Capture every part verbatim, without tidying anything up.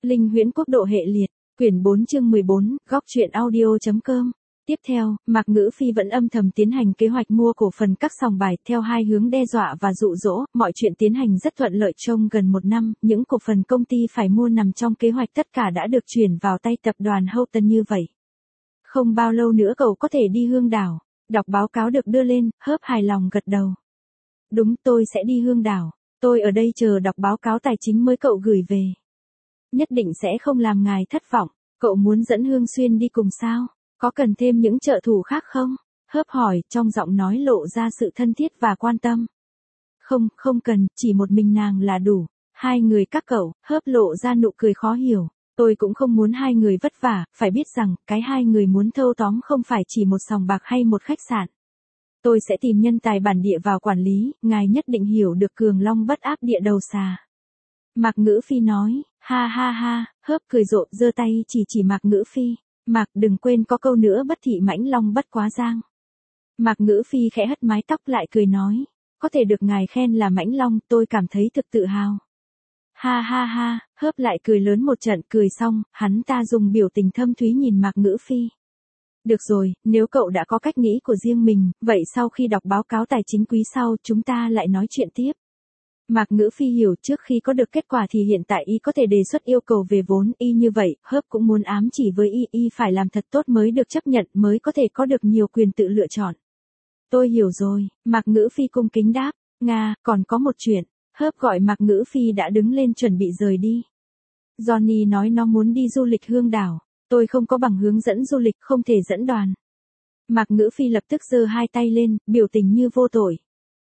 Linh huyễn quốc độ hệ liệt, quyển bốn chương mười bốn, góc truyện audio.com. Tiếp theo, Mạc Ngữ Phi vẫn âm thầm tiến hành kế hoạch mua cổ phần các sòng bài theo hai hướng đe dọa và dụ dỗ, mọi chuyện tiến hành rất thuận lợi trong gần một năm, những cổ phần công ty phải mua nằm trong kế hoạch tất cả đã được chuyển vào tay tập đoàn Houghton như vậy. Không bao lâu nữa cậu có thể đi Hương Đảo, đọc báo cáo được đưa lên, Hớp hài lòng gật đầu. Đúng, tôi sẽ đi Hương Đảo, tôi ở đây chờ đọc báo cáo tài chính mới cậu gửi về. Nhất định sẽ không làm ngài thất vọng, cậu muốn dẫn Hương Xuyên đi cùng sao? Có cần thêm những trợ thủ khác không? Hớp hỏi, trong giọng nói lộ ra sự thân thiết và quan tâm. Không, không cần, chỉ một mình nàng là đủ. Hai người các cậu, Hớp lộ ra nụ cười khó hiểu. Tôi cũng không muốn hai người vất vả, phải biết rằng, cái hai người muốn thâu tóm không phải chỉ một sòng bạc hay một khách sạn. Tôi sẽ tìm nhân tài bản địa vào quản lý, ngài nhất định hiểu được cường long bất áp địa đầu xà. Mạc Ngữ Phi nói, ha ha ha, Hớp cười rộ, giơ tay chỉ chỉ Mạc Ngữ Phi. Mạc, đừng quên có câu nữa, bất thị mãnh long bất quá giang. Mạc Ngữ Phi khẽ hất mái tóc lại cười nói, có thể được ngài khen là mãnh long, tôi cảm thấy thực tự hào. Ha ha ha, Hớp lại cười lớn một trận, cười xong, hắn ta dùng biểu tình thâm thúy nhìn Mạc Ngữ Phi. Được rồi, nếu cậu đã có cách nghĩ của riêng mình, vậy sau khi đọc báo cáo tài chính quý sau chúng ta lại nói chuyện tiếp. Mạc Ngữ Phi hiểu trước khi có được kết quả thì hiện tại y có thể đề xuất yêu cầu về vốn, y như vậy, Hớp cũng muốn ám chỉ với y, y phải làm thật tốt mới được chấp nhận, mới có thể có được nhiều quyền tự lựa chọn. Tôi hiểu rồi, Mạc Ngữ Phi cung kính đáp, Nga, còn có một chuyện, Hớp gọi Mạc Ngữ Phi đã đứng lên chuẩn bị rời đi. Johnny nói nó muốn đi du lịch Hương Đảo, tôi không có bằng hướng dẫn du lịch, không thể dẫn đoàn. Mạc Ngữ Phi lập tức giơ hai tay lên, biểu tình như vô tội.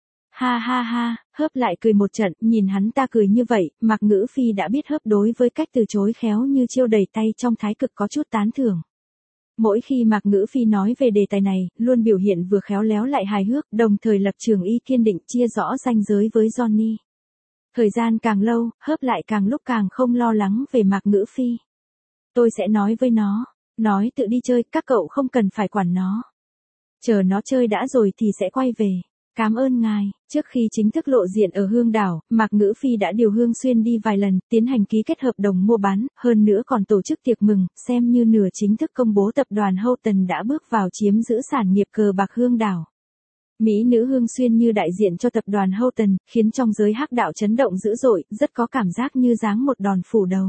Ha ha ha, Hớp lại cười một trận, nhìn hắn ta cười như vậy, Mạc Ngữ Phi đã biết Hớp đối với cách từ chối khéo như chiêu đầy tay trong thái cực có chút tán thưởng. Mỗi khi Mạc Ngữ Phi nói về đề tài này, luôn biểu hiện vừa khéo léo lại hài hước, đồng thời lập trường y kiên định chia rõ ranh giới với Johnny. Thời gian càng lâu, Hớp lại càng lúc càng không lo lắng về Mạc Ngữ Phi. Tôi sẽ nói với nó, nói tự đi chơi, các cậu không cần phải quản nó. Chờ nó chơi đã rồi thì sẽ quay về. Cảm ơn ngài. Trước khi chính thức lộ diện ở Hương Đảo, Mạc Ngữ Phi đã điều Hương Xuyên đi vài lần, tiến hành ký kết hợp đồng mua bán, hơn nữa còn tổ chức tiệc mừng, xem như nửa chính thức công bố tập đoàn Houghton đã bước vào chiếm giữ sản nghiệp cờ bạc Hương Đảo. Mỹ nữ Hương Xuyên như đại diện cho tập đoàn Houghton, khiến trong giới hắc đạo chấn động dữ dội, rất có cảm giác như giáng một đòn phủ đầu.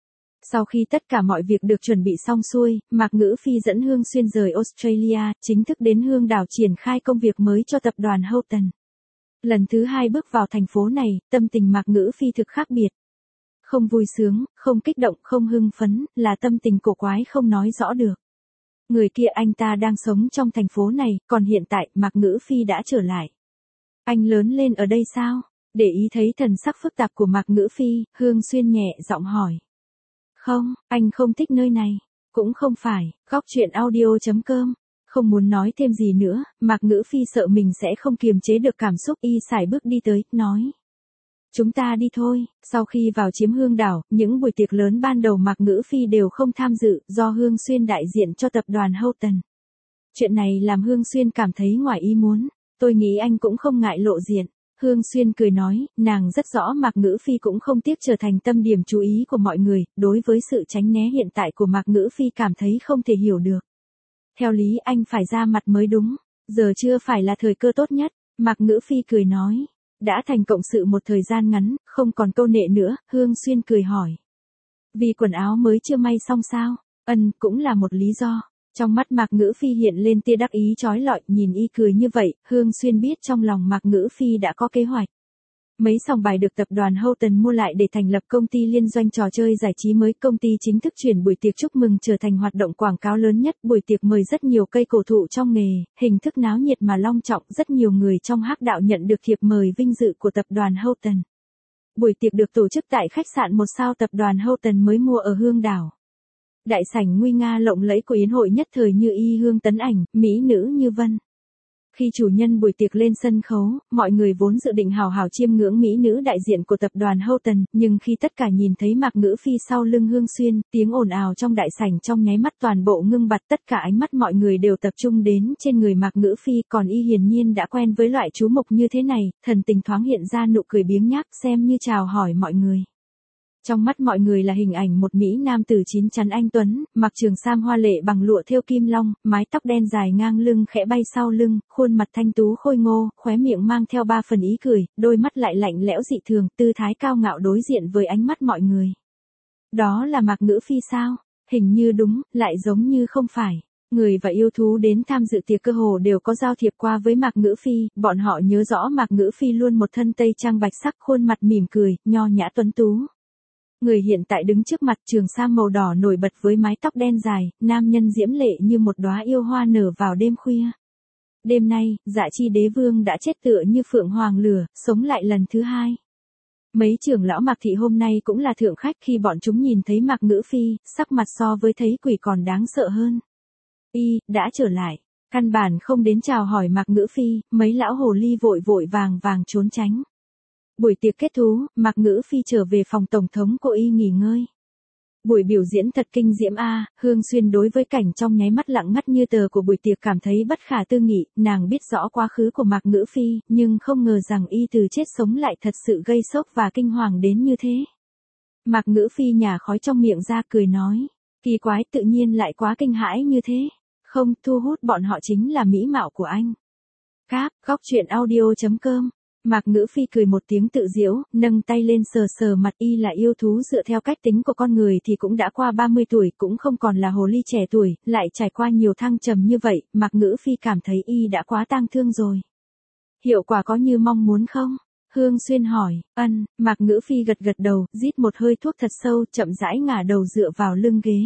Sau khi tất cả mọi việc được chuẩn bị xong xuôi, Mạc Ngữ Phi dẫn Hương Xuyên rời Australia, chính thức đến Hương Đảo triển khai công việc mới cho tập đoàn Houghton. Lần thứ hai bước vào thành phố này, tâm tình Mạc Ngữ Phi thực khác biệt. Không vui sướng, không kích động, không hưng phấn, là tâm tình cổ quái không nói rõ được. Người kia anh ta đang sống trong thành phố này, còn hiện tại Mạc Ngữ Phi đã trở lại. Anh lớn lên ở đây sao? Để ý thấy thần sắc phức tạp của Mạc Ngữ Phi, Hương Xuyên nhẹ giọng hỏi. Không, anh không thích nơi này. Cũng không phải, góc truyện audio.com. Không muốn nói thêm gì nữa, Mạc Ngữ Phi sợ mình sẽ không kiềm chế được cảm xúc, y sải bước đi tới, nói. Chúng ta đi thôi. Sau khi vào chiếm Hương Đảo, những buổi tiệc lớn ban đầu Mạc Ngữ Phi đều không tham dự, do Hương Xuyên đại diện cho tập đoàn Houghton. Chuyện này làm Hương Xuyên cảm thấy ngoài ý muốn. Tôi nghĩ anh cũng không ngại lộ diện. Hương Xuyên cười nói, nàng rất rõ Mạc Ngữ Phi cũng không tiếc trở thành tâm điểm chú ý của mọi người, đối với sự tránh né hiện tại của Mạc Ngữ Phi cảm thấy không thể hiểu được. Theo lý anh phải ra mặt mới đúng, giờ chưa phải là thời cơ tốt nhất, Mạc Ngữ Phi cười nói. Đã thành cộng sự một thời gian ngắn, không còn câu nệ nữa, Hương Xuyên cười hỏi. Vì quần áo mới chưa may xong sao? Ân, cũng là một lý do. Trong mắt Mạc Ngữ Phi hiện lên tia đắc ý chói lọi, nhìn y cười như vậy, Hương Xuyên biết trong lòng Mạc Ngữ Phi đã có kế hoạch. Mấy sòng bài được tập đoàn Houghton mua lại để thành lập công ty liên doanh trò chơi giải trí mới, công ty chính thức chuyển buổi tiệc chúc mừng trở thành hoạt động quảng cáo lớn nhất, buổi tiệc mời rất nhiều cây cổ thụ trong nghề, hình thức náo nhiệt mà long trọng, rất nhiều người trong hắc đạo nhận được thiệp mời vinh dự của tập đoàn Houghton. Buổi tiệc được tổ chức tại khách sạn một sao tập đoàn Houghton mới mua ở Hương Đảo. Đại sảnh nguy nga lộng lẫy của yến hội nhất thời như y hương tấn ảnh, mỹ nữ như vân. Khi chủ nhân buổi tiệc lên sân khấu, mọi người vốn dự định hào hào chiêm ngưỡng mỹ nữ đại diện của tập đoàn Houghton, nhưng khi tất cả nhìn thấy Mạc Ngữ Phi sau lưng Hương Xuyên, tiếng ồn ào trong đại sảnh trong nháy mắt toàn bộ ngưng bặt, tất cả ánh mắt mọi người đều tập trung đến trên người Mạc Ngữ Phi, còn y hiển nhiên đã quen với loại chú mục như thế này, thần tình thoáng hiện ra nụ cười biếng nhác xem như chào hỏi mọi người. Trong mắt mọi người là hình ảnh một Mỹ nam tử chín chắn anh tuấn, mặc trường sam hoa lệ bằng lụa thêu kim long, mái tóc đen dài ngang lưng khẽ bay sau lưng, khuôn mặt thanh tú khôi ngô, khóe miệng mang theo ba phần ý cười, đôi mắt lại lạnh lẽo dị thường, tư thái cao ngạo đối diện với ánh mắt mọi người. Đó là Mạc Ngữ Phi sao? Hình như đúng, lại giống như không phải. Người và yêu thú đến tham dự tiệc cơ hồ đều có giao thiệp qua với Mạc Ngữ Phi, bọn họ nhớ rõ Mạc Ngữ Phi luôn một thân tây trang bạch sắc, khuôn mặt mỉm cười, nho nhã tuấn tú. Người hiện tại đứng trước mặt, trường sam màu đỏ nổi bật với mái tóc đen dài, nam nhân diễm lệ như một đóa yêu hoa nở vào đêm khuya. Đêm nay, Dạ Chi đế vương đã chết tựa như phượng hoàng lửa, sống lại lần thứ hai. Mấy trưởng lão Mạc thị hôm nay cũng là thượng khách, khi bọn chúng nhìn thấy Mạc Ngữ Phi, sắc mặt so với thấy quỷ còn đáng sợ hơn. Y, đã trở lại. Căn bản không đến chào hỏi Mạc Ngữ Phi, mấy lão hồ ly vội vội vàng vàng trốn tránh. Buổi tiệc kết thúc, Mạc Ngữ Phi trở về phòng tổng thống của Y nghỉ ngơi. Buổi biểu diễn thật kinh diễm a, Hương Xuyên đối với cảnh trong nháy mắt lặng ngắt như tờ của buổi tiệc cảm thấy bất khả tư nghị, nàng biết rõ quá khứ của Mạc Ngữ Phi, nhưng không ngờ rằng Y từ chết sống lại thật sự gây sốc và kinh hoàng đến như thế. Mạc Ngữ Phi nhả khói trong miệng ra cười nói, kỳ quái, tự nhiên lại quá kinh hãi như thế. Không, thu hút bọn họ chính là mỹ mạo của anh. Cáp, góc truyện audio chấm com. Mạc Ngữ Phi cười một tiếng tự giễu, nâng tay lên sờ sờ mặt. Y là yêu thú, dựa theo cách tính của con người thì cũng đã qua ba mươi tuổi, cũng không còn là hồ ly trẻ tuổi, lại trải qua nhiều thăng trầm như vậy, Mạc Ngữ Phi cảm thấy Y đã quá tang thương rồi. Hiệu quả có như mong muốn không? Hương Xuyên hỏi. Ân, Mạc Ngữ Phi gật gật đầu, rít một hơi thuốc thật sâu, chậm rãi ngả đầu dựa vào lưng ghế.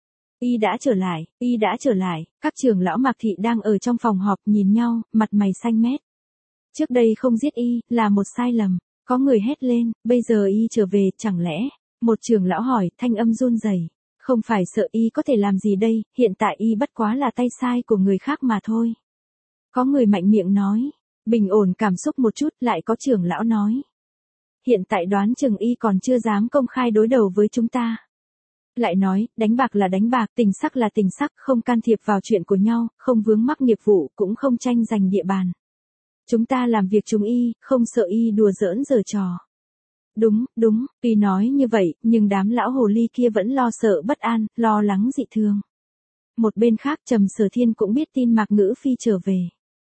Y đã trở lại, Y đã trở lại. Các trưởng lão Mạc thị đang ở trong phòng họp nhìn nhau, mặt mày xanh mét. Trước đây không giết Y, là một sai lầm. Có người hét lên, bây giờ Y trở về, chẳng lẽ? Một trưởng lão hỏi, thanh âm run rẩy. Không phải sợ Y có thể làm gì đây, hiện tại Y bất quá là tay sai của người khác mà thôi. Có người mạnh miệng nói. Bình ổn cảm xúc một chút, lại có trưởng lão nói. Hiện tại đoán chừng Y còn chưa dám công khai đối đầu với chúng ta. Lại nói, đánh bạc là đánh bạc, tình sắc là tình sắc, không can thiệp vào chuyện của nhau, không vướng mắc nghiệp vụ, cũng không tranh giành địa bàn. Chúng ta làm việc chúng Y, không sợ Y đùa giỡn giở trò. Đúng, đúng, tuy nói như vậy, nhưng đám lão hồ ly kia vẫn lo sợ bất an, lo lắng dị thường. Một bên khác, Trầm Sở Thiên cũng biết tin Mạc Ngữ Phi trở về.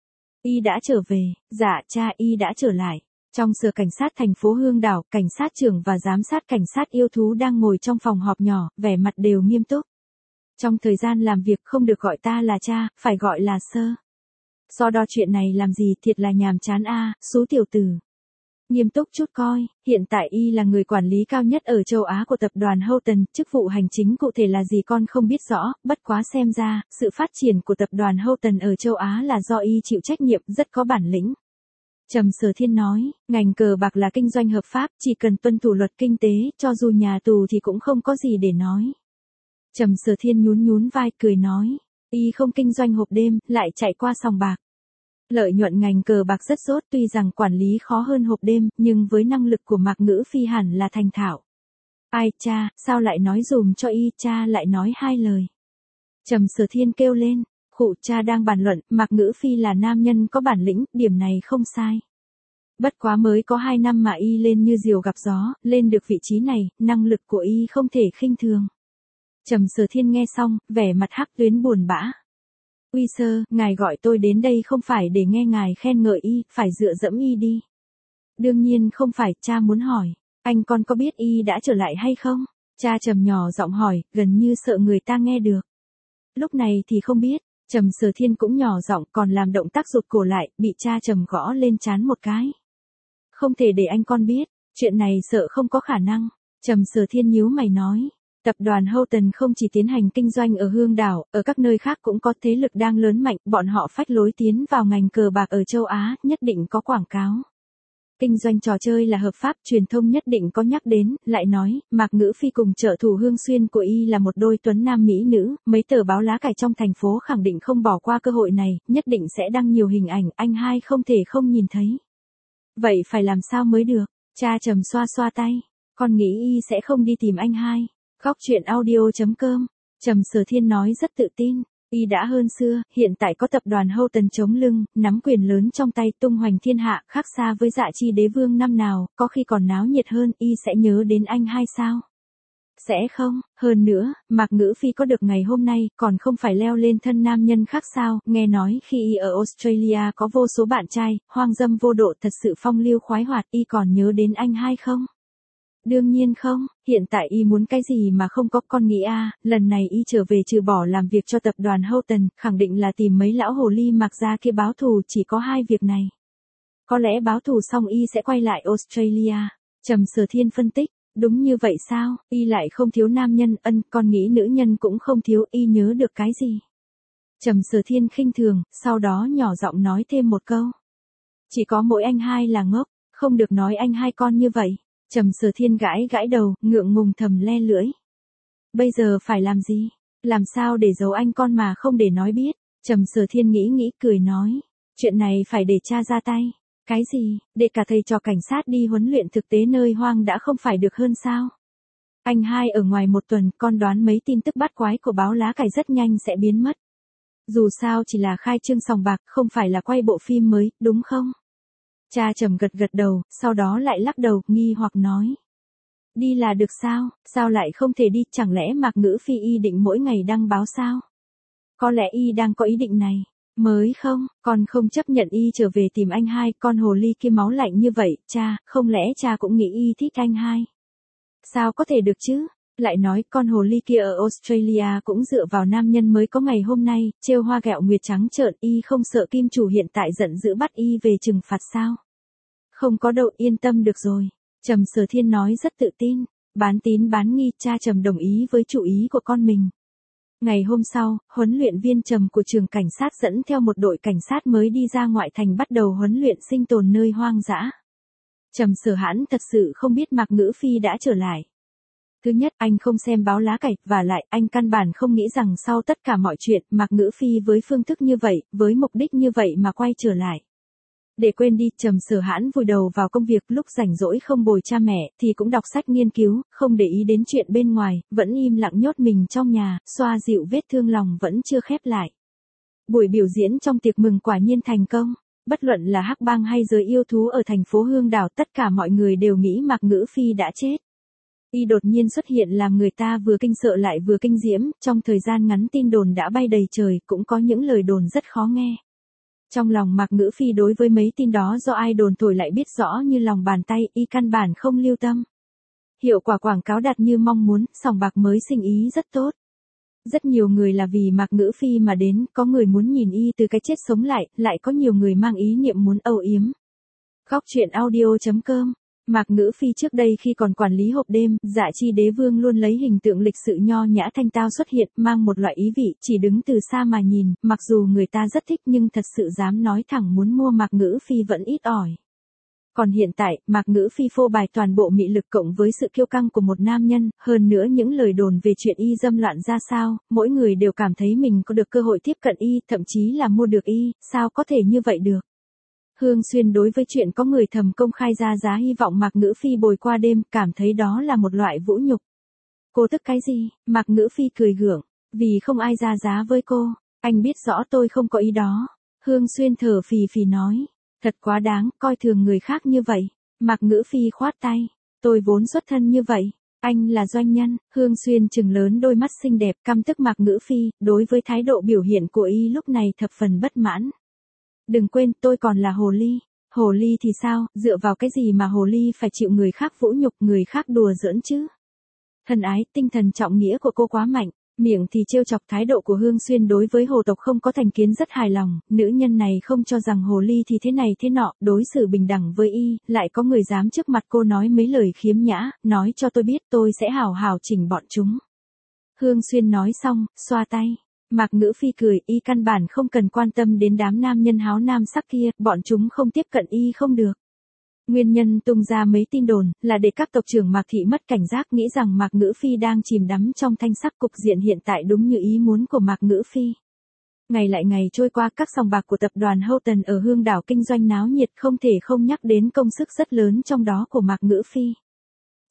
Y đã trở về, dạ cha, Y đã trở lại. Trong sở cảnh sát thành phố Hương Đảo, cảnh sát trưởng và giám sát cảnh sát yêu thú đang ngồi trong phòng họp nhỏ, vẻ mặt đều nghiêm túc. Trong thời gian làm việc không được gọi ta là cha, phải gọi là sơ. So đo chuyện này làm gì, thiệt là nhàm chán a, à, xú tiểu tử. Nghiêm túc chút coi, hiện tại Y là người quản lý cao nhất ở châu Á của tập đoàn Houghton, chức vụ hành chính cụ thể là gì con không biết rõ, bất quá xem ra, sự phát triển của tập đoàn Houghton ở châu Á là do Y chịu trách nhiệm, rất có bản lĩnh. Trầm Sở Thiên nói, ngành cờ bạc là kinh doanh hợp pháp, chỉ cần tuân thủ luật kinh tế, cho dù nhà tù thì cũng không có gì để nói. Trầm Sở Thiên nhún nhún vai cười nói, Y không kinh doanh hộp đêm, lại chạy qua sòng bạc. Lợi nhuận ngành cờ bạc rất tốt, tuy rằng quản lý khó hơn hộp đêm, nhưng với năng lực của Mạc Ngữ Phi hẳn là thành thạo. Ai cha, sao lại nói dùm cho Y, cha lại nói hai lời. Trầm Sở Thiên kêu lên. Khụ, cha đang bàn luận, Mạc Ngữ Phi là nam nhân có bản lĩnh, điểm này không sai. Bất quá mới có hai năm mà Y lên như diều gặp gió, lên được vị trí này, năng lực của Y không thể khinh thường. Trầm Sở Thiên nghe xong, vẻ mặt hắc tuyến buồn bã. Uy sơ, ngài gọi tôi đến đây không phải để nghe ngài khen ngợi Y, phải dựa dẫm Y đi. Đương nhiên không phải, cha muốn hỏi, anh con có biết Y đã trở lại hay không? Cha trầm nhỏ giọng hỏi, gần như sợ người ta nghe được. Lúc này thì không biết. Trầm Sở Thiên cũng nhỏ giọng, còn làm động tác rụt cổ lại, bị cha trầm gõ lên trán một cái. Không thể để anh con biết, chuyện này sợ không có khả năng. Trầm Sở Thiên nhíu mày nói, tập đoàn Houghton không chỉ tiến hành kinh doanh ở Hương Đảo, ở các nơi khác cũng có thế lực đang lớn mạnh, bọn họ phách lối tiến vào ngành cờ bạc ở châu Á, nhất định có quảng cáo. Kinh doanh trò chơi là hợp pháp, truyền thông nhất định có nhắc đến, lại nói, Mạc Ngữ Phi cùng trợ thủ Hương Xuyên của Y là một đôi tuấn nam mỹ nữ, mấy tờ báo lá cải trong thành phố khẳng định không bỏ qua cơ hội này, nhất định sẽ đăng nhiều hình ảnh, anh hai không thể không nhìn thấy. Vậy phải làm sao mới được? Cha trầm xoa xoa tay, con nghĩ Y sẽ không đi tìm anh hai. Góc truyện audio chấm com. Trầm Sở Thiên nói rất tự tin, Y đã hơn xưa, hiện tại có tập đoàn Houghton chống lưng, nắm quyền lớn trong tay tung hoành thiên hạ, khác xa với Dạ Chi đế vương năm nào, có khi còn náo nhiệt hơn, Y sẽ nhớ đến anh hay sao? Sẽ không, hơn nữa, Mạc Ngữ Phi có được ngày hôm nay, còn không phải leo lên thân nam nhân khác sao, nghe nói khi Y ở Australia có vô số bạn trai, hoang dâm vô độ thật sự phong lưu khoái hoạt, Y còn nhớ đến anh hay không? Đương nhiên không, hiện tại Y muốn cái gì mà không có, con nghĩ a, lần này Y trở về trừ bỏ làm việc cho tập đoàn Houghton, khẳng định là tìm mấy lão hồ ly Mạc gia kia báo thù, chỉ có hai việc này. Có lẽ báo thù xong Y sẽ quay lại Australia. Trầm Sở Thiên phân tích, đúng như vậy sao, Y lại không thiếu nam nhân, ân, con nghĩ nữ nhân cũng không thiếu, Y nhớ được cái gì? Trầm Sở Thiên khinh thường, sau đó nhỏ giọng nói thêm một câu. Chỉ có mỗi anh hai là ngốc, không được nói anh hai con như vậy. Trầm Sở Thiên gãi gãi đầu, ngượng ngùng thầm le lưỡi. Bây giờ phải làm gì? Làm sao để giấu anh con mà không để nói biết? Trầm Sở Thiên nghĩ nghĩ cười nói. Chuyện này phải để cha ra tay. Cái gì, để cả thầy trò cảnh sát đi huấn luyện thực tế nơi hoang đã không phải được hơn sao? Anh hai ở ngoài một tuần, con đoán mấy tin tức bắt quái của báo lá cải rất nhanh sẽ biến mất. Dù sao chỉ là khai trương sòng bạc, không phải là quay bộ phim mới, đúng không? Cha Trầm gật gật đầu, sau đó lại lắc đầu, nghi hoặc nói. Đi là được sao, sao lại không thể đi, chẳng lẽ Mạc Ngữ Phi Y định mỗi ngày đăng báo sao? Có lẽ Y đang có ý định này. Mới không, con không chấp nhận Y trở về tìm anh hai, con hồ ly kia máu lạnh như vậy, cha, không lẽ cha cũng nghĩ Y thích anh hai? Sao có thể được chứ? Lại nói con hồ ly kia ở Australia cũng dựa vào nam nhân mới có ngày hôm nay, trêu hoa gẹo nguyệt trắng trợn, Y không sợ kim chủ hiện tại giận dữ bắt Y về trừng phạt sao? Không có đâu, yên tâm được rồi. Trầm Sở Thiên nói rất tự tin, bán tín bán nghi, cha Trầm đồng ý với chủ ý của con mình. Ngày hôm sau, huấn luyện viên Trầm của trường cảnh sát dẫn theo một đội cảnh sát mới đi ra ngoại thành bắt đầu huấn luyện sinh tồn nơi hoang dã. Trầm Sở Hãn thật sự không biết Mạc Ngữ Phi đã trở lại. Thứ nhất, anh không xem báo lá cải, và lại, anh căn bản không nghĩ rằng sau tất cả mọi chuyện, Mạc Ngữ Phi với phương thức như vậy, với mục đích như vậy mà quay trở lại. Để quên đi, Trầm Sở Hãn vùi đầu vào công việc, lúc rảnh rỗi không bồi cha mẹ, thì cũng đọc sách nghiên cứu, không để ý đến chuyện bên ngoài, vẫn im lặng nhốt mình trong nhà, xoa dịu vết thương lòng vẫn chưa khép lại. Buổi biểu diễn trong tiệc mừng quả nhiên thành công. Bất luận là hắc bang hay giới yêu thú ở thành phố Hương Đảo, tất cả mọi người đều nghĩ Mạc Ngữ Phi đã chết. Y đột nhiên xuất hiện làm người ta vừa kinh sợ lại vừa kinh diễm, trong thời gian ngắn tin đồn đã bay đầy trời, cũng có những lời đồn rất khó nghe. Trong lòng Mạc Ngữ Phi đối với mấy tin đó do ai đồn thổi lại biết rõ như lòng bàn tay, Y căn bản không lưu tâm. Hiệu quả quảng cáo đạt như mong muốn, sòng bạc mới sinh ý rất tốt. Rất nhiều người là vì Mạc Ngữ Phi mà đến, có người muốn nhìn Y từ cái chết sống lại, lại có nhiều người mang ý niệm muốn âu yếm. Góc truyện audio chấm com. Mạc Ngữ Phi trước đây khi còn quản lý hộp đêm, Dạ Chi đế vương luôn lấy hình tượng lịch sự nho nhã thanh tao xuất hiện, mang một loại ý vị, chỉ đứng từ xa mà nhìn, mặc dù người ta rất thích nhưng thật sự dám nói thẳng muốn mua Mạc Ngữ Phi vẫn ít ỏi. Còn hiện tại, Mạc Ngữ Phi phô bày toàn bộ mị lực cộng với sự kiêu căng của một nam nhân, hơn nữa những lời đồn về chuyện Y dâm loạn ra sao, mỗi người đều cảm thấy mình có được cơ hội tiếp cận Y, thậm chí là mua được Y, sao có thể như vậy được. Hương Xuyên đối với chuyện có người thầm công khai ra giá hy vọng Mạc Ngữ Phi bồi qua đêm, cảm thấy đó là một loại vũ nhục. Cô tức cái gì? Mạc Ngữ Phi cười gượng, vì không ai ra giá với cô, anh biết rõ tôi không có ý đó. Hương Xuyên thở phì phì nói, thật quá đáng, coi thường người khác như vậy. Mạc Ngữ Phi khoát tay, tôi vốn xuất thân như vậy, anh là doanh nhân. Hương Xuyên trừng lớn đôi mắt xinh đẹp, căm tức Mạc Ngữ Phi, đối với thái độ biểu hiện của Y lúc này thập phần bất mãn. Đừng quên, tôi còn là hồ ly. Hồ ly thì sao, dựa vào cái gì mà hồ ly phải chịu người khác vũ nhục, người khác đùa giỡn chứ? Thân ái, tinh thần trọng nghĩa của cô quá mạnh, miệng thì trêu chọc. Thái độ của Hương Xuyên đối với hồ tộc không có thành kiến rất hài lòng, nữ nhân này không cho rằng hồ ly thì thế này thế nọ, đối xử bình đẳng với Y, lại có người dám trước mặt cô nói mấy lời khiếm nhã, nói cho tôi biết tôi sẽ hào hào chỉnh bọn chúng. Hương Xuyên nói xong, xoa tay. Mạc Ngữ Phi cười, Y căn bản không cần quan tâm đến đám nam nhân háo nam sắc kia, bọn chúng không tiếp cận Y không được. Nguyên nhân tung ra mấy tin đồn, là để các tộc trưởng Mạc Thị mất cảnh giác, nghĩ rằng Mạc Ngữ Phi đang chìm đắm trong thanh sắc. Cục diện hiện tại đúng như ý muốn của Mạc Ngữ Phi. Ngày lại ngày trôi qua, các sòng bạc của tập đoàn Houghton ở Hương Đảo kinh doanh náo nhiệt, không thể không nhắc đến công sức rất lớn trong đó của Mạc Ngữ Phi.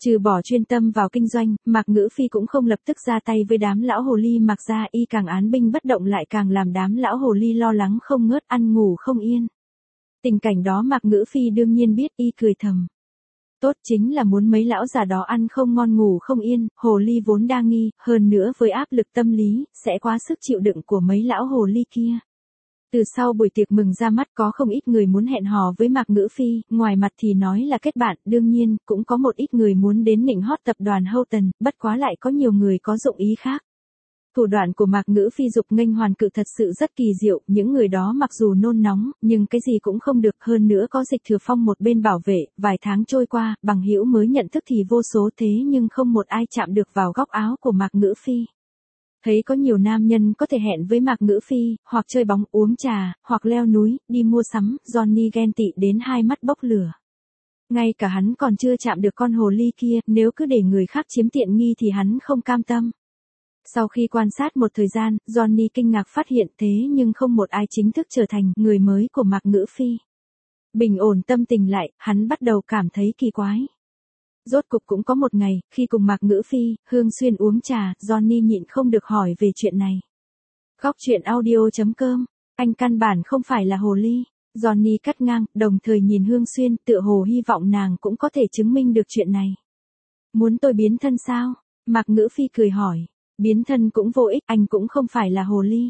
Trừ bỏ chuyên tâm vào kinh doanh, Mạc Ngữ Phi cũng không lập tức ra tay với đám lão hồ ly Mạc gia, y càng án binh bất động lại càng làm đám lão hồ ly lo lắng không ngớt, ăn ngủ không yên. Tình cảnh đó Mạc Ngữ Phi đương nhiên biết, y cười thầm. Tốt, chính là muốn mấy lão già đó ăn không ngon ngủ không yên, hồ ly vốn đa nghi, hơn nữa với áp lực tâm lý, sẽ quá sức chịu đựng của mấy lão hồ ly kia. Từ sau buổi tiệc mừng ra mắt có không ít người muốn hẹn hò với Mạc Ngữ Phi, ngoài mặt thì nói là kết bạn, đương nhiên, cũng có một ít người muốn đến nịnh hót tập đoàn Houghton, bất quá lại có nhiều người có dụng ý khác. Thủ đoạn của Mạc Ngữ Phi dục nghênh hoàn cự thật sự rất kỳ diệu, những người đó mặc dù nôn nóng, nhưng cái gì cũng không được, hơn nữa có Dịch Thừa Phong một bên bảo vệ, vài tháng trôi qua, bằng hữu mới nhận thức thì vô số thế nhưng không một ai chạm được vào góc áo của Mạc Ngữ Phi. Thấy có nhiều nam nhân có thể hẹn với Mạc Ngữ Phi, hoặc chơi bóng, uống trà, hoặc leo núi, đi mua sắm, Johnny ghen tị đến hai mắt bốc lửa. Ngay cả hắn còn chưa chạm được con hồ ly kia, nếu cứ để người khác chiếm tiện nghi thì hắn không cam tâm. Sau khi quan sát một thời gian, Johnny kinh ngạc phát hiện thế nhưng không một ai chính thức trở thành người mới của Mạc Ngữ Phi. Bình ổn tâm tình lại, hắn bắt đầu cảm thấy kỳ quái. Rốt cục cũng có một ngày, khi cùng Mạc Ngữ Phi, Hương Xuyên uống trà, Johnny nhịn không được hỏi về chuyện này. Góc truyện audio chấm com, anh căn bản không phải là hồ ly. Johnny cắt ngang, đồng thời nhìn Hương Xuyên, tựa hồ hy vọng nàng cũng có thể chứng minh được chuyện này. Muốn tôi biến thân sao? Mạc Ngữ Phi cười hỏi. Biến thân cũng vô ích, anh cũng không phải là hồ ly.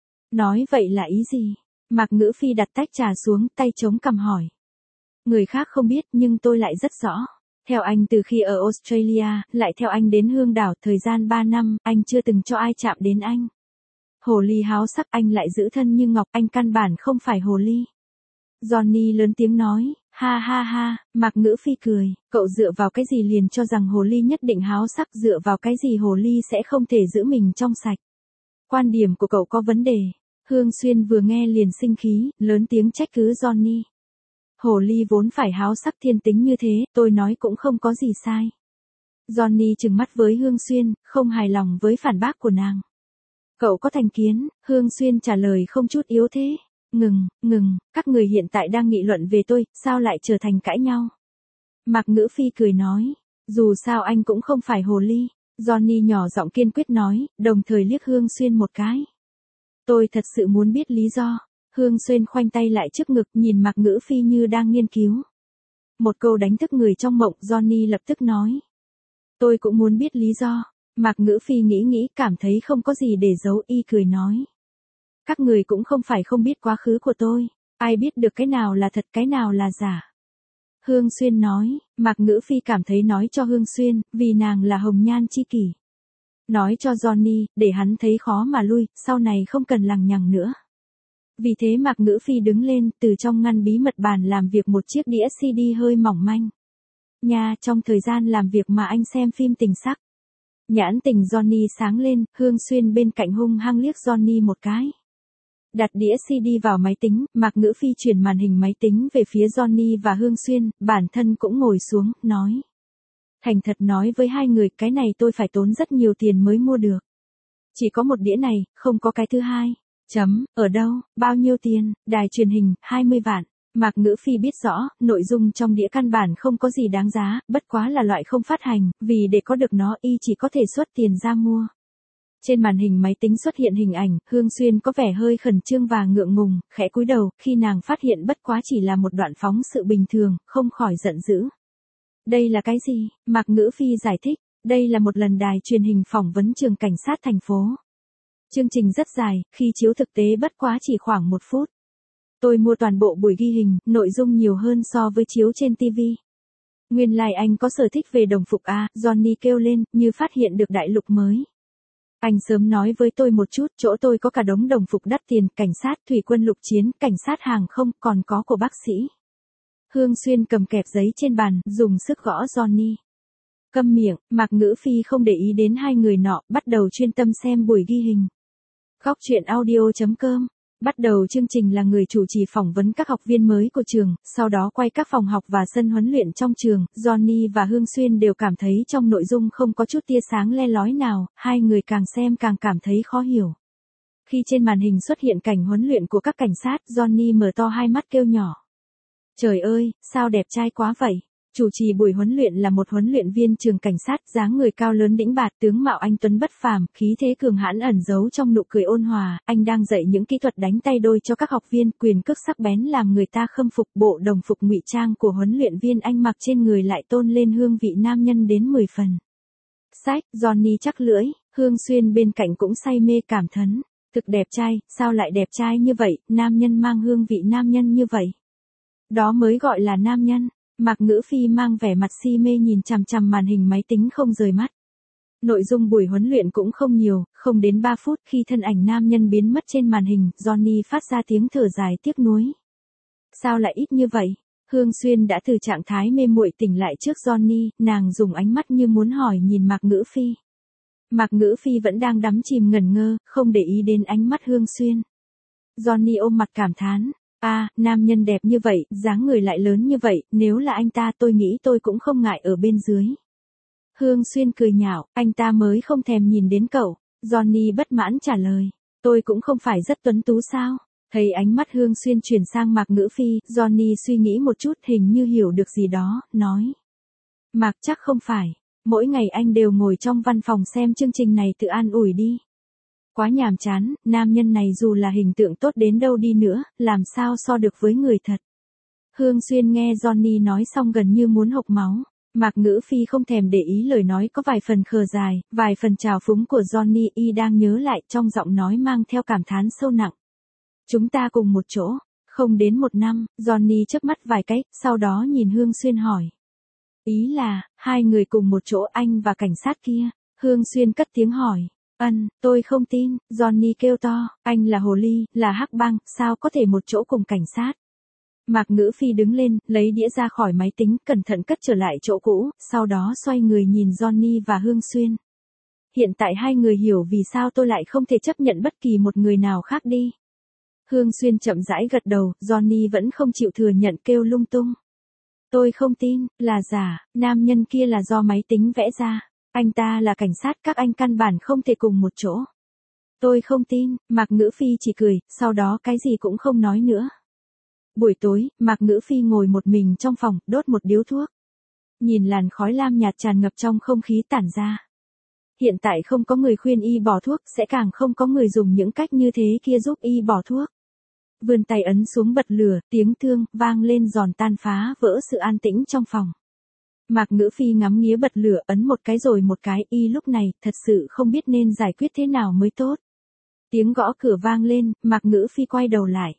Nói vậy là ý gì? Mạc Ngữ Phi đặt tách trà xuống, tay chống cằm hỏi. Người khác không biết nhưng tôi lại rất rõ. Theo anh từ khi ở Australia, lại theo anh đến Hương Đảo, thời gian ba năm, anh chưa từng cho ai chạm đến anh. Hồ ly háo sắc, anh lại giữ thân như ngọc, anh căn bản không phải hồ ly. Johnny lớn tiếng nói, ha ha ha, Mạc Ngữ Phi cười, cậu dựa vào cái gì liền cho rằng hồ ly nhất định háo sắc, dựa vào cái gì hồ ly sẽ không thể giữ mình trong sạch. Quan điểm của cậu có vấn đề. Hương Xuyên vừa nghe liền sinh khí, lớn tiếng trách cứ Johnny. Hồ ly vốn phải háo sắc thiên tính như thế, tôi nói cũng không có gì sai. Johnny trừng mắt với Hương Xuyên, không hài lòng với phản bác của nàng. Cậu có thành kiến, Hương Xuyên trả lời không chút yếu thế. Ngừng, ngừng, các người hiện tại đang nghị luận về tôi, sao lại trở thành cãi nhau? Mạc Ngữ Phi cười nói, dù sao anh cũng không phải hồ ly. Johnny nhỏ giọng kiên quyết nói, đồng thời liếc Hương Xuyên một cái. Tôi thật sự muốn biết lý do. Hương Xuyên khoanh tay lại trước ngực, nhìn Mạc Ngữ Phi như đang nghiên cứu. Một câu đánh thức người trong mộng, Johnny lập tức nói. Tôi cũng muốn biết lý do. Mạc Ngữ Phi nghĩ nghĩ, cảm thấy không có gì để giấu, y cười nói. Các người cũng không phải không biết quá khứ của tôi. Ai biết được cái nào là thật, cái nào là giả. Hương Xuyên nói, Mạc Ngữ Phi cảm thấy nói cho Hương Xuyên, vì nàng là hồng nhan chi kỷ. Nói cho Johnny, để hắn thấy khó mà lui, sau này không cần lằng nhằng nữa. Vì thế Mạc Ngữ Phi đứng lên, từ trong ngăn bí mật bàn làm việc một chiếc đĩa xê đê hơi mỏng manh. Nha, trong thời gian làm việc mà anh xem phim tình sắc. Nhãn tình Johnny sáng lên, Hương Xuyên bên cạnh hung hăng liếc Johnny một cái. Đặt đĩa xê đê vào máy tính, Mạc Ngữ Phi chuyển màn hình máy tính về phía Johnny và Hương Xuyên, bản thân cũng ngồi xuống, nói. Thành thật nói với hai người, cái này tôi phải tốn rất nhiều tiền mới mua được. Chỉ có một đĩa này, không có cái thứ hai. Chấm, ở đâu, bao nhiêu tiền, đài truyền hình, hai mươi vạn. Mạc Ngữ Phi biết rõ, nội dung trong đĩa căn bản không có gì đáng giá, bất quá là loại không phát hành, vì để có được nó y chỉ có thể xuất tiền ra mua. Trên màn hình máy tính xuất hiện hình ảnh, Hương Xuyên có vẻ hơi khẩn trương và ngượng ngùng, khẽ cúi đầu, khi nàng phát hiện bất quá chỉ là một đoạn phóng sự bình thường, không khỏi giận dữ. Đây là cái gì? Mạc Ngữ Phi giải thích, đây là một lần đài truyền hình phỏng vấn trường cảnh sát thành phố. Chương trình rất dài, khi chiếu thực tế bất quá chỉ khoảng một phút. Tôi mua toàn bộ buổi ghi hình, nội dung nhiều hơn so với chiếu trên ti vi. Nguyên lai like anh có sở thích về đồng phục à, Johnny kêu lên, như phát hiện được đại lục mới. Anh sớm nói với tôi một chút, chỗ tôi có cả đống đồng phục đắt tiền, cảnh sát, thủy quân lục chiến, cảnh sát hàng không, còn có của bác sĩ. Hương Xuyên cầm kẹp giấy trên bàn, dùng sức gõ Johnny. Câm miệng, Mạc Ngữ Phi không để ý đến hai người nọ, bắt đầu chuyên tâm xem buổi ghi hình. Góc truyện audio chấm com. Bắt đầu chương trình là người chủ trì phỏng vấn các học viên mới của trường, sau đó quay các phòng học và sân huấn luyện trong trường. Johnny và Hương Xuyên đều cảm thấy trong nội dung không có chút tia sáng le lói nào, hai người càng xem càng cảm thấy khó hiểu. Khi trên màn hình xuất hiện cảnh huấn luyện của các cảnh sát, Johnny mở to hai mắt kêu nhỏ. Trời ơi, sao đẹp trai quá vậy? Chủ trì buổi huấn luyện là một huấn luyện viên trường cảnh sát, dáng người cao lớn đĩnh bạt, tướng mạo anh tuấn bất phàm, khí thế cường hãn ẩn giấu trong nụ cười ôn hòa. Anh đang dạy những kỹ thuật đánh tay đôi cho các học viên, quyền cước sắc bén làm người ta khâm phục. Bộ đồng phục ngụy trang của huấn luyện viên anh mặc trên người lại tôn lên hương vị nam nhân đến mười phần. Sách, Johnny chắc lưỡi, Hương Xuyên bên cạnh cũng say mê cảm thán. Thực đẹp trai, sao lại đẹp trai như vậy, nam nhân mang hương vị nam nhân như vậy. Đó mới gọi là nam nhân. Mạc Ngữ Phi mang vẻ mặt si mê nhìn chằm chằm màn hình máy tính không rời mắt. Nội dung buổi huấn luyện cũng không nhiều, không đến ba phút khi thân ảnh nam nhân biến mất trên màn hình, Johnny phát ra tiếng thở dài tiếc nuối. Sao lại ít như vậy? Hương Xuyên đã từ trạng thái mê muội tỉnh lại trước Johnny, nàng dùng ánh mắt như muốn hỏi nhìn Mạc Ngữ Phi. Mạc Ngữ Phi vẫn đang đắm chìm ngẩn ngơ, không để ý đến ánh mắt Hương Xuyên. Johnny ôm mặt cảm thán. A, à, nam nhân đẹp như vậy, dáng người lại lớn như vậy, nếu là anh ta tôi nghĩ tôi cũng không ngại ở bên dưới. Hương Xuyên cười nhạo, anh ta mới không thèm nhìn đến cậu. Johnny bất mãn trả lời, tôi cũng không phải rất tuấn tú sao? Thấy ánh mắt Hương Xuyên chuyển sang Mạc Ngữ Phi, Johnny suy nghĩ một chút hình như hiểu được gì đó, nói. Mạc chắc không phải, mỗi ngày anh đều ngồi trong văn phòng xem chương trình này tự an ủi đi. Quá nhàm chán, nam nhân này dù là hình tượng tốt đến đâu đi nữa, làm sao so được với người thật. Hương Xuyên nghe Johnny nói xong gần như muốn hộc máu. Mạc Ngữ Phi không thèm để ý lời nói có vài phần khờ dài, vài phần trào phúng của Johnny, y đang nhớ lại trong giọng nói mang theo cảm thán sâu nặng. Chúng ta cùng một chỗ, không đến một năm, Johnny chớp mắt vài cái, sau đó nhìn Hương Xuyên hỏi. Ý là, hai người cùng một chỗ anh và cảnh sát kia. Hương Xuyên cất tiếng hỏi. Ân, tôi không tin, Johnny kêu to, anh là hồ ly, là hắc bang, sao có thể một chỗ cùng cảnh sát. Mạc Ngữ Phi đứng lên, lấy đĩa ra khỏi máy tính, cẩn thận cất trở lại chỗ cũ, sau đó xoay người nhìn Johnny và Hương Xuyên. Hiện tại hai người hiểu vì sao tôi lại không thể chấp nhận bất kỳ một người nào khác đi. Hương Xuyên chậm rãi gật đầu, Johnny vẫn không chịu thừa nhận kêu lung tung. Tôi không tin, là giả, nam nhân kia là do máy tính vẽ ra. Anh ta là cảnh sát, các anh căn bản không thể cùng một chỗ. Tôi không tin, Mạc Ngữ Phi chỉ cười, sau đó cái gì cũng không nói nữa. Buổi tối, Mạc Ngữ Phi ngồi một mình trong phòng, đốt một điếu thuốc. Nhìn làn khói lam nhạt tràn ngập trong không khí tản ra. Hiện tại không có người khuyên y bỏ thuốc, sẽ càng không có người dùng những cách như thế kia giúp y bỏ thuốc. Vươn tay ấn xuống bật lửa, tiếng thương, vang lên giòn tan phá vỡ sự an tĩnh trong phòng. Mạc Ngữ Phi ngắm nghía bật lửa, ấn một cái rồi một cái, y lúc này, thật sự không biết nên giải quyết thế nào mới tốt. Tiếng gõ cửa vang lên, Mạc Ngữ Phi quay đầu lại.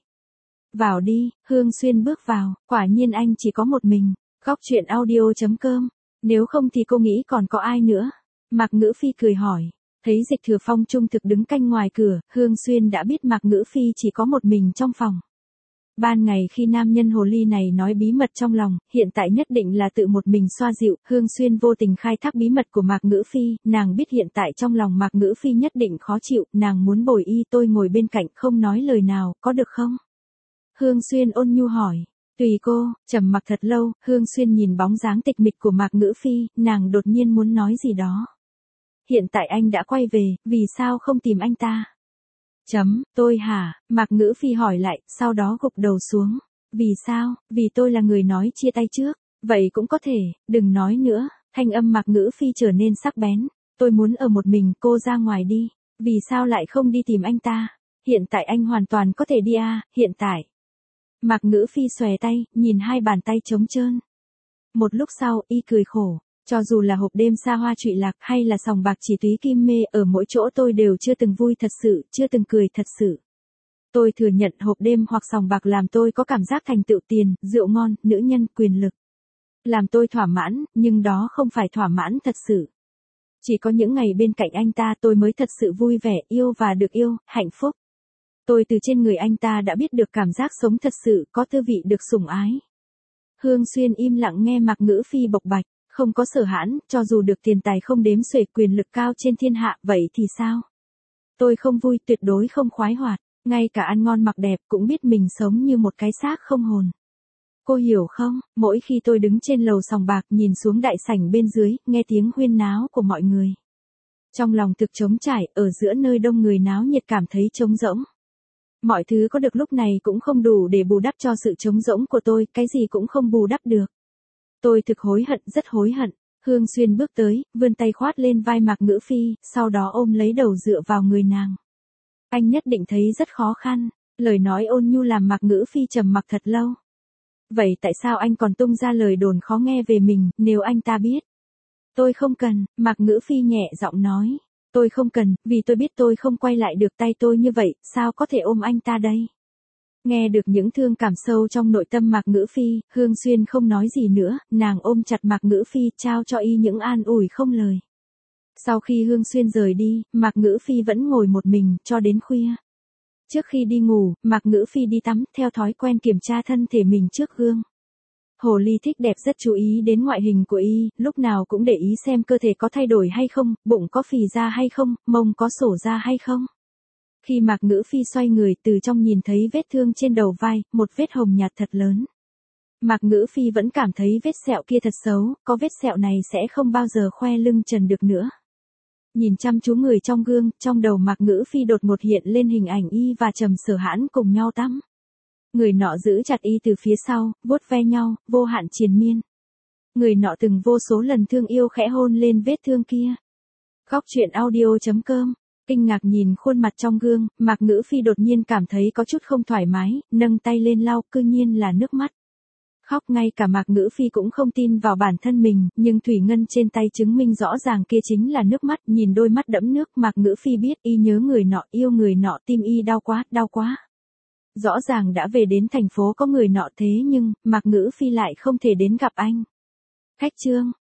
Vào đi, Hương Xuyên bước vào, quả nhiên anh chỉ có một mình. Góc truyện audio chấm com, nếu không thì cô nghĩ còn có ai nữa. Mạc Ngữ Phi cười hỏi. Thấy Dịch Thừa Phong trung thực đứng canh ngoài cửa, Hương Xuyên đã biết Mạc Ngữ Phi chỉ có một mình trong phòng. Ban ngày khi nam nhân hồ ly này nói bí mật trong lòng, hiện tại nhất định là tự một mình xoa dịu, Hương Xuyên vô tình khai thác bí mật của Mạc Ngữ Phi, nàng biết hiện tại trong lòng Mạc Ngữ Phi nhất định khó chịu, nàng muốn bồi y, tôi ngồi bên cạnh không nói lời nào, có được không? Hương Xuyên ôn nhu hỏi. Tùy cô, trầm mặc thật lâu, Hương Xuyên nhìn bóng dáng tịch mịch của Mạc Ngữ Phi, nàng đột nhiên muốn nói gì đó. Hiện tại anh đã quay về, vì sao không tìm anh ta? Chấm, tôi hả? Mạc Ngữ Phi hỏi lại, sau đó gục đầu xuống. Vì sao? Vì tôi là người nói chia tay trước. Vậy cũng có thể, đừng nói nữa. Thanh âm Mạc Ngữ Phi trở nên sắc bén. Tôi muốn ở một mình, cô ra ngoài đi. Vì sao lại không đi tìm anh ta? Hiện tại anh hoàn toàn có thể đi à, hiện tại. Mạc Ngữ Phi xòe tay, nhìn hai bàn tay trống trơn. Một lúc sau, y cười khổ. Cho dù là hộp đêm xa hoa trụy lạc hay là sòng bạc chỉ túy kim mê, ở mỗi chỗ tôi đều chưa từng vui thật sự, chưa từng cười thật sự. Tôi thừa nhận hộp đêm hoặc sòng bạc làm tôi có cảm giác thành tựu tiền, rượu ngon, nữ nhân, quyền lực. Làm tôi thỏa mãn, nhưng đó không phải thỏa mãn thật sự. Chỉ có những ngày bên cạnh anh ta tôi mới thật sự vui vẻ, yêu và được yêu, hạnh phúc. Tôi từ trên người anh ta đã biết được cảm giác sống thật sự, có tư vị được sủng ái. Hương Xuyên im lặng nghe Mạc Ngữ Phi bộc bạch. Không có sở hãn, cho dù được tiền tài không đếm xuể, quyền lực cao trên thiên hạ, vậy thì sao? Tôi không vui, tuyệt đối không khoái hoạt, ngay cả ăn ngon mặc đẹp cũng biết mình sống như một cái xác không hồn. Cô hiểu không, mỗi khi tôi đứng trên lầu sòng bạc nhìn xuống đại sảnh bên dưới, nghe tiếng huyên náo của mọi người. Trong lòng thực trống trải, ở giữa nơi đông người náo nhiệt cảm thấy trống rỗng. Mọi thứ có được lúc này cũng không đủ để bù đắp cho sự trống rỗng của tôi, cái gì cũng không bù đắp được. Tôi thực hối hận, rất hối hận. Hương Xuyên bước tới, vươn tay khoát lên vai Mạc Ngữ Phi, sau đó ôm lấy đầu dựa vào người nàng. Anh nhất định thấy rất khó khăn, lời nói ôn nhu làm Mạc Ngữ Phi trầm mặc thật lâu. Vậy tại sao anh còn tung ra lời đồn khó nghe về mình, nếu anh ta biết? Tôi không cần, Mạc Ngữ Phi nhẹ giọng nói. Tôi không cần, vì tôi biết tôi không quay lại được tay tôi như vậy, sao có thể ôm anh ta đây? Nghe được những thương cảm sâu trong nội tâm Mạc Ngữ Phi, Hương Xuyên không nói gì nữa, nàng ôm chặt Mạc Ngữ Phi, trao cho y những an ủi không lời. Sau khi Hương Xuyên rời đi, Mạc Ngữ Phi vẫn ngồi một mình, cho đến khuya. Trước khi đi ngủ, Mạc Ngữ Phi đi tắm, theo thói quen kiểm tra thân thể mình trước gương. Hồ ly thích đẹp rất chú ý đến ngoại hình của y, lúc nào cũng để ý xem cơ thể có thay đổi hay không, bụng có phì ra hay không, mông có sổ ra hay không. Khi Mạc Ngữ Phi xoay người, từ trong nhìn thấy vết thương trên đầu vai, một vết hồng nhạt thật lớn. Mạc Ngữ Phi vẫn cảm thấy vết sẹo kia thật xấu, có vết sẹo này sẽ không bao giờ khoe lưng trần được nữa. Nhìn chăm chú người trong gương, trong đầu Mạc Ngữ Phi đột ngột hiện lên hình ảnh y và Trầm Sở Hãn cùng nhau tắm. Người nọ giữ chặt y từ phía sau, vuốt ve nhau, vô hạn triền miên. Người nọ từng vô số lần thương yêu khẽ hôn lên vết thương kia. Góc truyện audio chấm com. Kinh ngạc nhìn khuôn mặt trong gương, Mạc Ngữ Phi đột nhiên cảm thấy có chút không thoải mái, nâng tay lên lau, cư nhiên là nước mắt. Khóc, ngay cả Mạc Ngữ Phi cũng không tin vào bản thân mình, nhưng thủy ngân trên tay chứng minh rõ ràng kia chính là nước mắt, nhìn đôi mắt đẫm nước, Mạc Ngữ Phi biết y nhớ người nọ, yêu người nọ, tim y đau quá, đau quá. Rõ ràng đã về đến thành phố có người nọ thế nhưng, Mạc Ngữ Phi lại không thể đến gặp anh. Khách trương.